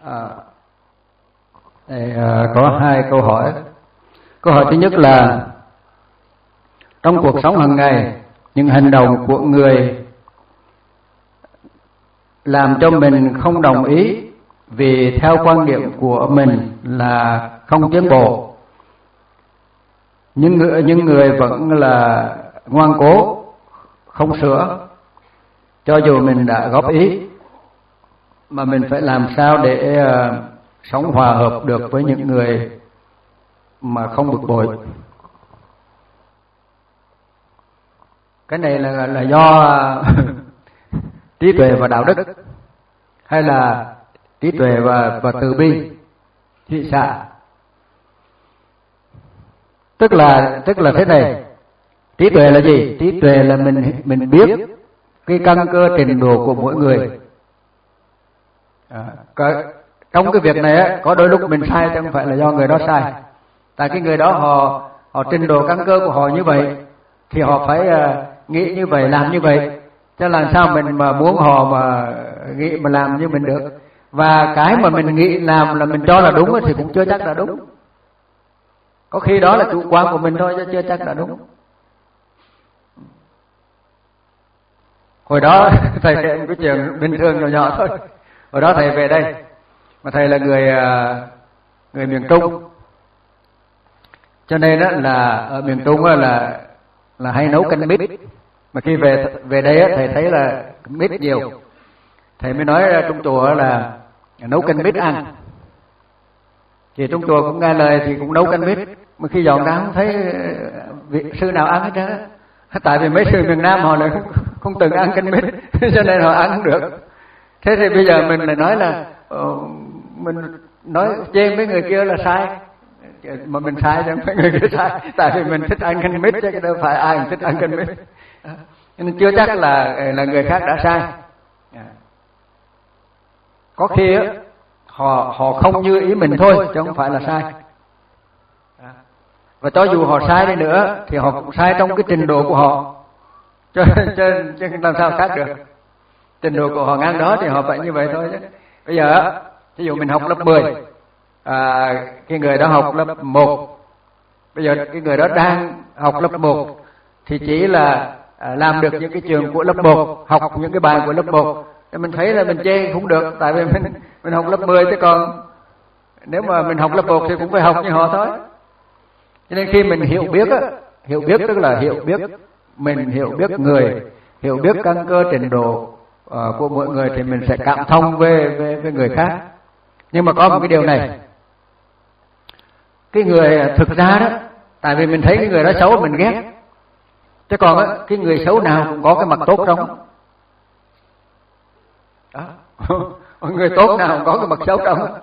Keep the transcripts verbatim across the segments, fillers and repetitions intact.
À, đây, à, có hai câu hỏi. Câu hỏi thứ nhất là trong cuộc sống hàng ngày, những hành động của người làm cho mình không đồng ý vì theo quan điểm của mình là không tiến bộ, nhưng người, những người vẫn là ngoan cố không sửa, cho dù mình đã góp ý, mà mình phải làm sao để uh, sống hòa hợp được với những người mà không bực bội. Cái này là là do trí tuệ và đạo đức, hay là trí tuệ và và từ bi, thị xạ? Tức là tức là thế này, trí tuệ là gì? Trí tuệ là mình mình biết cái căn cơ trình độ của mỗi người. À, cái, trong cái việc này á, có đôi lúc mình sai chứ không phải là do người đó sai. Tại cái người đó họ họ trình độ căn cơ của họ như vậy thì họ phải uh, nghĩ như vậy, làm như vậy. Chứ làm sao mình mà muốn họ mà nghĩ mà làm như mình được. Và cái mà mình nghĩ làm là mình cho là đúng thì cũng chưa chắc là đúng. Có khi đó là chủ quan của mình thôi chứ chưa chắc là đúng. Hồi đó thầy kể một cái chuyện bình thường nhỏ nhỏ thôi. Hồi đó thầy về đây, mà thầy là người người miền Trung, cho nên đó là ở miền Trung là là hay nấu canh mít. Mà khi về về đây thầy thấy là mít nhiều, thầy mới nói trong chùa là nấu canh mít ăn. Thì trong chùa cũng nghe lời thì cũng nấu canh mít, mà khi dọn ra không thấy vị sư nào ăn hết trơn. Tại vì mấy sư miền Nam họ lại không, không từng ăn canh mít, cho nên họ ăn không được. Thế thì bây giờ mình lại nói là uh, mình nói chê mấy người kia là sai, mà mình sai chứ không phải người kia sai. Tại vì mình thích ăn canh mít chứ đâu phải ai cũng thích ăn canh mít. Nên chưa chắc là là người khác đã sai. Có khi á họ họ không như ý mình thôi chứ không phải là sai. Và cho dù họ sai đi nữa thì họ cũng sai trong cái trình độ của họ, cho chứ, chứ làm sao khác được. Trình độ của họ ngang đó thì họ phải như vậy thôi chứ. Bây giờ ví dụ mình học lớp mười, à, cái người đó học lớp một, bây giờ cái người đó đang học lớp một thì chỉ là à, làm được những cái trường của lớp một, học những cái bài của lớp một, thì mình thấy là mình chê không được, tại vì mình mình học lớp mười, chứ còn nếu mà mình học lớp một thì cũng phải học như họ thôi. Cho nên khi mình hiểu biết á, hiểu biết tức là hiểu biết mình, hiểu biết người, hiểu biết căn cơ trình độ uh, của mỗi người thì mình sẽ cảm thông với, với với người khác. Nhưng mà có một cái điều này, cái người thực ra đó, tại vì mình thấy cái người đó xấu mình ghét, chứ còn á, cái người xấu nào cũng có cái mặt tốt trong đó. Người tốt nào cũng có cái mặt xấu trong.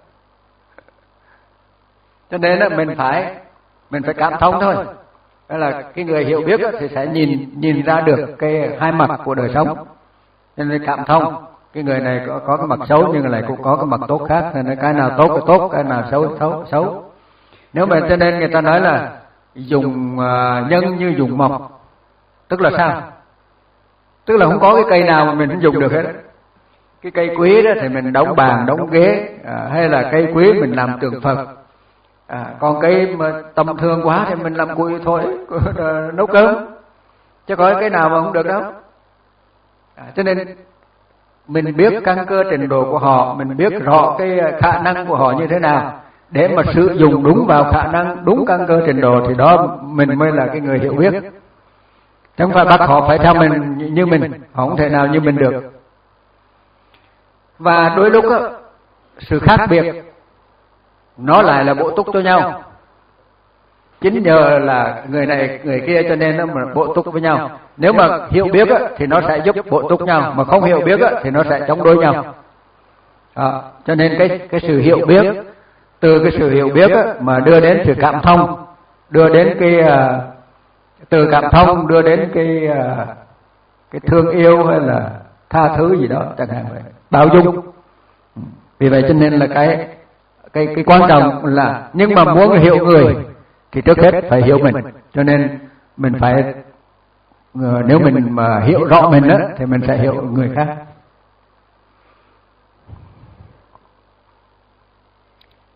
Cho nên á, mình phải mình phải cảm thông thôi. Đó là cái người hiểu biết á, thì sẽ nhìn nhìn ra được cái hai mặt của đời sống. Cho nên cảm thông, cái người này có có cái mặt xấu nhưng lại cũng có cái mặt tốt khác, nên cái nào tốt cái tốt, cái nào xấu xấu xấu. Nếu mà cho nên người ta nói là dùng uh, nhân như dùng mộc, tức là sao? Tức là không có cái cây nào mà mình không dùng được hết. Cái cây quý đó thì mình đóng bàn, đóng ghế, à, hay là cây quý mình làm tượng Phật. À, còn cây mà tầm thường quá thì mình làm củi thôi, nấu cơm, chứ có cái nào mà không được đâu. À, cho nên mình biết căn cơ trình độ của họ, mình biết rõ cái khả năng của họ như thế nào, để mà sử dụng đúng vào khả năng, đúng căn cơ trình độ, thì đó mình mới là cái người hiểu biết. Chứ không phải bắt họ phải theo mình như mình, họ không thể nào như mình được. Và đôi lúc á, sự khác biệt nó lại là bổ túc cho nhau. Chính nhờ là người này người kia cho nên nó mà bổ túc với nhau. Nếu mà hiểu biết á, thì nó sẽ giúp bổ túc nhau, mà không hiểu biết á, thì nó sẽ chống đối nhau. À, cho nên cái cái sự hiểu biết, từ cái sự hiểu biết á, mà đưa đến sự cảm thông, đưa đến cái uh, từ cảm thông đưa đến cái uh, cái thương yêu hay là tha thứ gì đó chẳng hạn vậy, bao dung. Vì vậy cho nên là cái cái cái quan trọng là, nhưng mà muốn hiểu người thì trước hết phải hiểu mình. Cho nên mình phải, nếu mình mà hiểu rõ mình đó, thì mình sẽ hiểu người khác.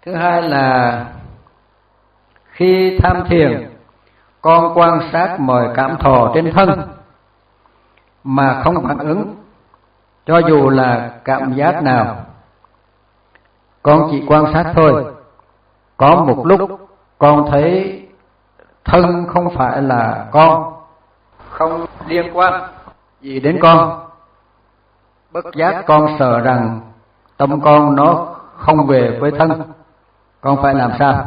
Thứ hai là khi tham thiền, con quan sát mọi cảm thọ trên thân mà không phản ứng, cho dù là cảm giác nào. Con chỉ quan sát thôi. Có một lúc con thấy thân không phải là con, không liên quan gì đến con. Bất giác con sợ rằng tâm con nó không về với thân. Con phải làm sao?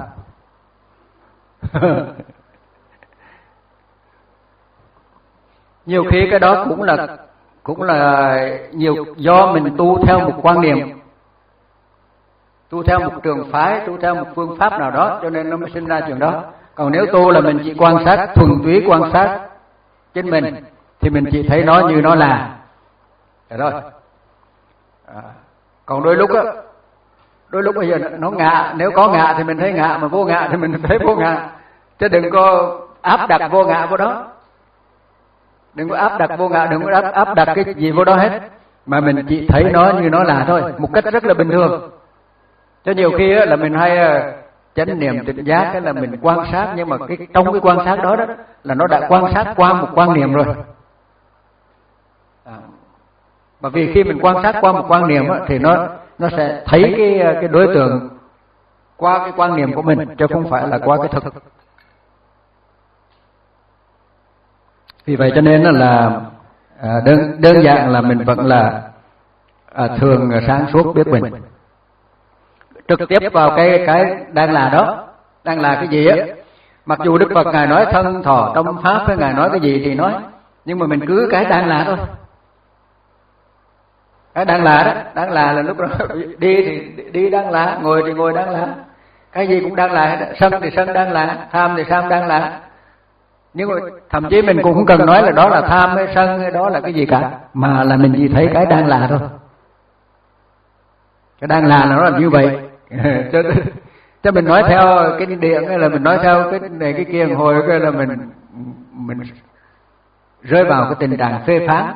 Nhiều khi cái đó cũng là cũng là nhiều do mình tu theo một quan niệm, tu theo một trường phái, tu theo một phương pháp nào đó, cho nên nó mới sinh ra chuyện đó. Còn nếu tu là mình chỉ quan sát, thuần túy quan sát chính mình, thì mình chỉ thấy nó như nó là được rồi. À, còn đôi lúc á, đôi lúc bây giờ nó ngạ, nếu có ngạ thì mình thấy ngạ, mà vô ngạ thì mình thấy vô ngạ, chứ đừng có áp đặt vô ngạ vô đó. Đừng có áp đặt vô ngã, đừng có áp, áp đặt cái gì vô đó hết, mà mình chỉ thấy nó như nó là thôi, một cách rất là bình thường. Cho nhiều khi là mình hay chánh niệm tỉnh giác, cái là mình quan sát, nhưng mà cái trong cái quan sát đó đó là nó đã quan sát qua một quan niệm rồi. À, bởi vì khi mình quan sát qua một quan niệm đó, thì nó nó sẽ thấy cái cái đối tượng qua cái quan niệm của mình, chứ không phải là qua cái thực. Vì vậy cho nên là à, đơn, đơn giản là mình vẫn là à, thường sáng suốt biết mình, trực tiếp vào cái cái đang là đó, đang là cái gì á. Mặc dù Đức Phật Ngài nói thân thọ tâm pháp, với Ngài nói cái gì thì nói, nhưng mà mình cứ cái đang là thôi. Cái đang là đó, đang là là lúc đó đi thì đi đang là, ngồi thì ngồi đang là, cái gì cũng đang là, sân thì sân đang là, tham thì tham đang là. Nhưng mà thậm chí mình cũng không cần nói là đó là tham hay sân hay đó là cái gì cả, mà là mình chỉ thấy cái đang là thôi. Cái đang là nó là như vậy. cho, cho mình nói theo cái điện hay là mình nói theo cái này cái kia hồi cái là mình mình rơi vào cái tình trạng phê phán,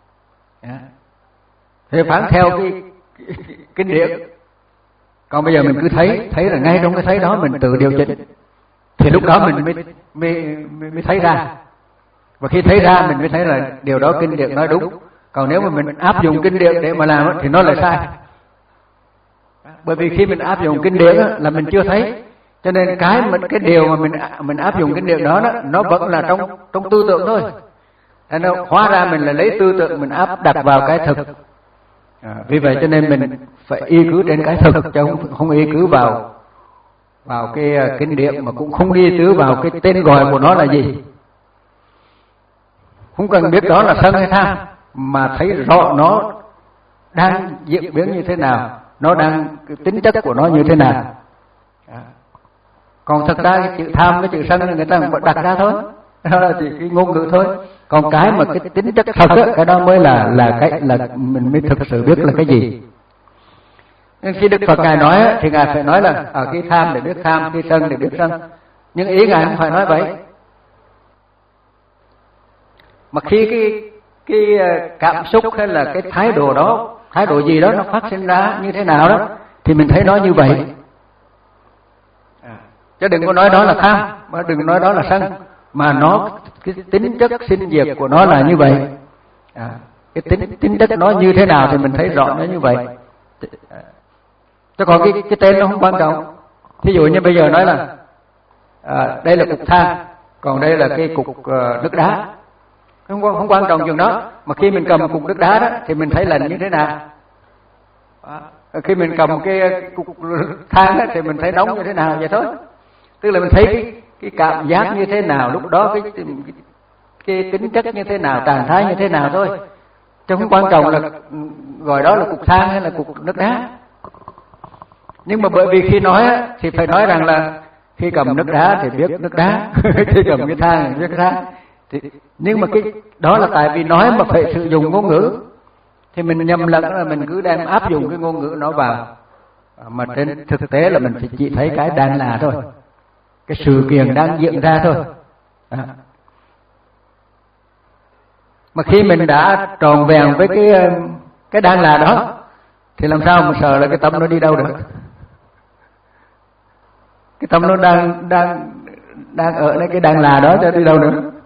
phê phán theo cái kinh điển. Còn bây giờ mình cứ thấy, thấy là ngay trong cái thấy đó mình tự điều chỉnh, thì lúc đó mình mới, mới, mới, mới thấy ra. Và khi thấy ra mình mới thấy là điều đó kinh điển nói đúng. Còn nếu mà mình áp dụng kinh điển để mà làm thì nó lại sai. Bởi vì khi mình áp dụng kinh điển là mình chưa thấy, cho nên cái cái điều mà mình mình áp dụng kinh điển đó, đó nó vẫn là trong trong tư tưởng thôi. Nên nó hóa ra mình là lấy tư tưởng mình áp đặt vào cái thực. À, vì vậy cho nên mình phải y cứ trên cái thực, chứ không, không y cứ vào vào cái uh, kinh điển, mà cũng không y cứ vào cái tên gọi của nó là gì. Không cần biết đó là sân hay tham, mà thấy rõ nó đang diễn biến như thế nào, nó đang cái tính chất của nó như thế nào. À, còn thật ra cái chữ tham, cái chữ sân là người ta đặt ra thôi, đó là chỉ cái ngôn ngữ thôi. Còn cái mà cái tính chất thật á, cái đó mới là là cái là mình mới thực sự biết là cái gì. Nên khi Đức Phật Ngài nói thì Ngài phải nói là ở khi tham để biết tham, khi sân để biết sân. Nhưng ý Ngài không phải nói vậy. Mà khi cái cái cảm xúc hay là cái thái độ đó, thái độ gì đó nó phát sinh ra như thế nào đó, thì mình thấy nó như vậy. Chứ đừng có nói đó là tham, mà đừng nói đó là sân, mà nó cái tính chất sinh diệt của nó là như vậy. À, cái tính tính chất nó như thế nào thì mình thấy rõ nó như vậy. Chứ còn cái cái tên nó không quan trọng. Thí dụ như bây giờ nói là à, đây là cục than, còn đây là cái cục uh, nước đá, không không quan trọng chuyện đó. Mà khi mình cầm cục nước đá đó thì mình thấy lạnh như thế nào. À, khi mình cầm cái, cái cục than đó, thì mình thấy nóng như thế nào vậy thôi. Tức là mình thấy cái, cái cảm giác như thế nào lúc đó, cái, cái, cái tính chất như thế nào, trạng thái như thế nào thôi. Chứ không quan trọng là gọi đó là cục than hay là cục nước đá. Nhưng mà bởi vì khi nói thì phải nói rằng là khi cầm nước đá thì biết nước đá, khi cầm cái than thì biết cái than. Thì, nhưng mà cái đó là tại vì nói mà phải sử dụng ngôn ngữ, thì mình nhầm lẫn là mình cứ đem áp dụng cái ngôn ngữ nó vào, mà trên thực tế là mình chỉ, chỉ thấy cái đang là thôi, cái sự kiện đang diễn ra thôi. À. Mà khi mình đã tròn vẹn với cái cái đang là đó, thì làm sao mà sợ là cái tâm nó đi đâu được. cái tâm nó đang đang đang ở đây, cái đang là đó cho đi đâu nữa.